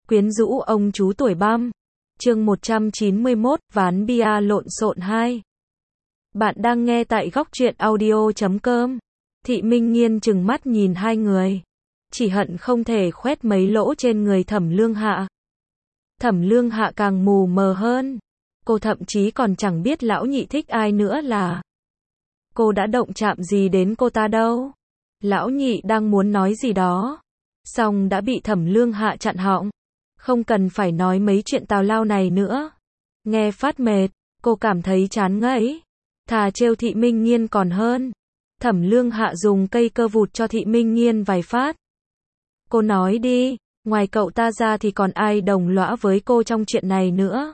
Quyến rũ ông chú tuổi băm. Chương 191, ván bia lộn xộn 2. Bạn đang nghe tại góc truyện audio.com. Thị Minh Nghiên trừng mắt nhìn hai người. Chỉ hận không thể khoét mấy lỗ trên người Thẩm Lương Hạ. Thẩm Lương Hạ càng mù mờ hơn. Cô thậm chí còn chẳng biết lão nhị thích ai nữa là. Cô đã động chạm gì đến cô ta đâu. Lão nhị đang muốn nói gì đó. Xong đã bị Thẩm Lương Hạ chặn họng. Không cần phải nói mấy chuyện tào lao này nữa. Nghe phát mệt, cô cảm thấy chán ngấy. Thà trêu Thị Minh Nghiên còn hơn. Thẩm Lương Hạ dùng cây cơ vụt cho Thị Minh Nghiên vài phát. Cô nói đi, ngoài cậu ta ra thì còn ai đồng lõa với cô trong chuyện này nữa.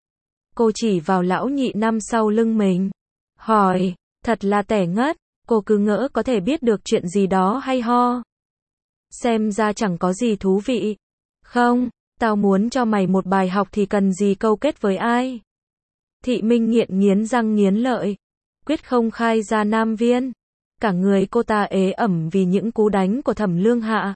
Cô chỉ vào lão nhị năm sau lưng mình. Hỏi, thật là tẻ ngất, cô cứ ngỡ có thể biết được chuyện gì đó hay ho. Xem ra chẳng có gì thú vị. Không, tao muốn cho mày một bài học thì cần gì câu kết với ai. Thị Minh Nghiện nghiến răng nghiến lợi. Quyết không khai ra nam viên. Cả người cô ta ế ẩm vì những cú đánh của Thẩm Lương Hạ.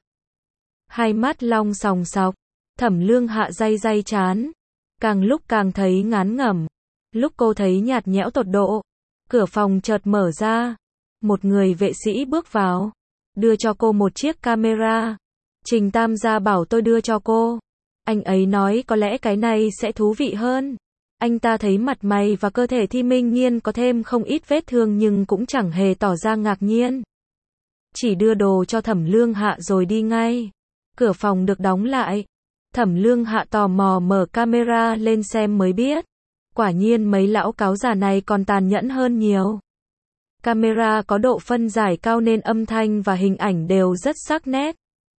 Hai mắt long sòng sọc. Thẩm Lương Hạ day day chán. Càng lúc càng thấy ngán ngẩm. Lúc cô thấy nhạt nhẽo tột độ. Cửa phòng chợt mở ra. Một người vệ sĩ bước vào. Đưa cho cô một chiếc camera. Trình Tam gia bảo tôi đưa cho cô. Anh ấy nói có lẽ cái này sẽ thú vị hơn. Anh ta thấy mặt mày và cơ thể Thị Minh Nghiên có thêm không ít vết thương nhưng cũng chẳng hề tỏ ra ngạc nhiên. Chỉ đưa đồ cho Thẩm Lương Hạ rồi đi ngay. Cửa phòng được đóng lại. Thẩm Lương Hạ tò mò mở camera lên xem mới biết. Quả nhiên mấy lão cáo già này còn tàn nhẫn hơn nhiều. Camera có độ phân giải cao nên âm thanh và hình ảnh đều rất sắc nét.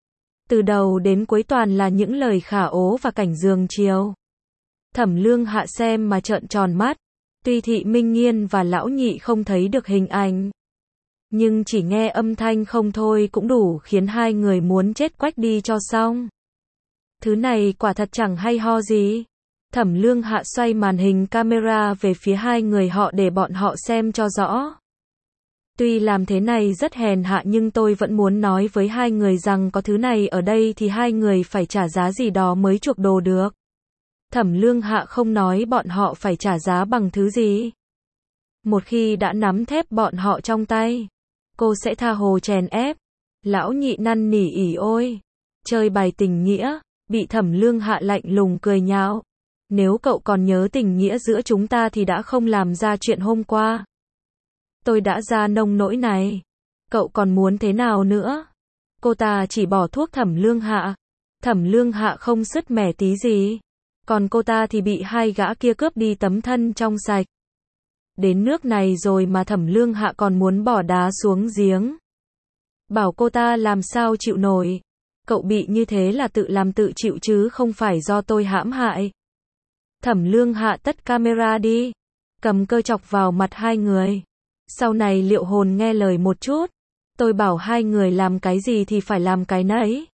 Từ đầu đến cuối toàn là những lời khả ố và cảnh giường chiều. Thẩm Lương Hạ xem mà trợn tròn mắt. Tuy Thị Minh Nghiên và lão nhị không thấy được hình ảnh, nhưng chỉ nghe âm thanh không thôi cũng đủ khiến hai người muốn chết quách đi cho xong. Thứ này quả thật chẳng hay ho gì. Thẩm Lương Hạ xoay màn hình camera về phía hai người họ để bọn họ xem cho rõ. Tuy làm thế này rất hèn hạ nhưng tôi vẫn muốn nói với hai người rằng có thứ này ở đây thì hai người phải trả giá gì đó mới chuộc đồ được. Thẩm Lương Hạ không nói bọn họ phải trả giá bằng thứ gì. Một khi đã nắm thép bọn họ trong tay, cô sẽ tha hồ chèn ép. Lão nhị năn nỉ ỉ ôi. Chơi bài tình nghĩa, bị Thẩm Lương Hạ lạnh lùng cười nhạo. Nếu cậu còn nhớ tình nghĩa giữa chúng ta thì đã không làm ra chuyện hôm qua. Tôi đã ra nông nỗi này. Cậu còn muốn thế nào nữa? Cô ta chỉ bỏ thuốc Thẩm Lương Hạ. Thẩm Lương Hạ không sứt mẻ tí gì. Còn cô ta thì bị hai gã kia cướp đi tấm thân trong sạch. Đến nước này rồi mà Thẩm Lương Hạ còn muốn bỏ đá xuống giếng. Bảo cô ta làm sao chịu nổi. Cậu bị như thế là tự làm tự chịu chứ không phải do tôi hãm hại. Thẩm Lương Hạ tắt camera đi. Cầm cơ chọc vào mặt hai người. Sau này liệu hồn nghe lời một chút. Tôi bảo hai người làm cái gì thì phải làm cái nấy.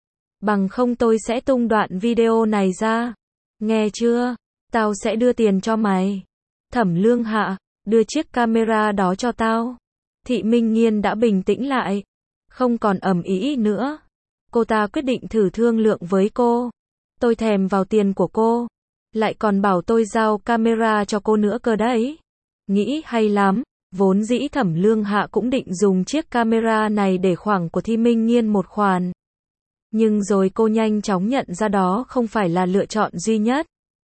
Bằng không tôi sẽ tung đoạn video này ra. Nghe chưa? Tao sẽ đưa tiền cho mày. Thẩm Lương Hạ, đưa chiếc camera đó cho tao. Thị Minh Nghiên đã bình tĩnh lại. Không còn ầm ĩ nữa. Cô ta quyết định thử thương lượng với cô. Tôi thèm vào tiền của cô. Lại còn bảo tôi giao camera cho cô nữa cơ đấy. Nghĩ hay lắm. Vốn dĩ Thẩm Lương Hạ cũng định dùng chiếc camera này để khoản của Thị Minh Nghiên một khoản. Nhưng rồi cô nhanh chóng nhận ra đó không phải là lựa chọn duy nhất.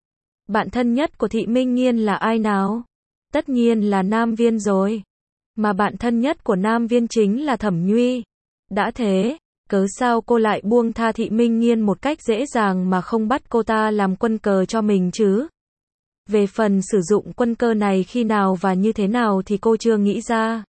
Bạn thân nhất của Thị Minh Nghiên là ai nào? Tất nhiên là Nam Viên rồi. Mà bạn thân nhất của Nam Viên chính là Thẩm Nhuy. Đã thế, cớ sao cô lại buông tha Thị Minh Nghiên một cách dễ dàng mà không bắt cô ta làm quân cờ cho mình chứ? Về phần sử dụng quân cờ này khi nào và như thế nào thì cô chưa nghĩ ra.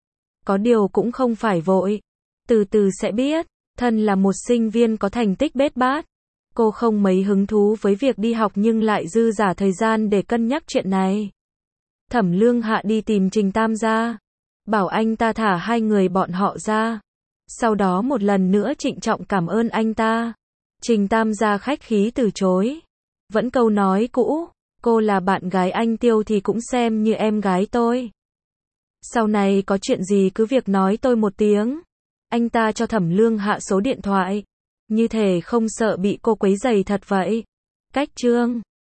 Có điều cũng không phải vội. Từ từ sẽ biết. Thân là một sinh viên có thành tích bết bát. Cô không mấy hứng thú với việc đi học nhưng lại dư dả thời gian để cân nhắc chuyện này. Thẩm Lương Hạ đi tìm Trình Tam gia. Bảo anh ta thả hai người bọn họ ra. Sau đó một lần nữa trịnh trọng cảm ơn anh ta. Trình Tam gia khách khí từ chối. Vẫn câu nói cũ. Cô là bạn gái anh Tiêu thì cũng xem như em gái tôi. Sau này có chuyện gì cứ việc nói tôi một tiếng. Anh ta cho Thẩm Lương Hạ số điện thoại. Như thể không sợ bị cô quấy rầy thật vậy. Cách chương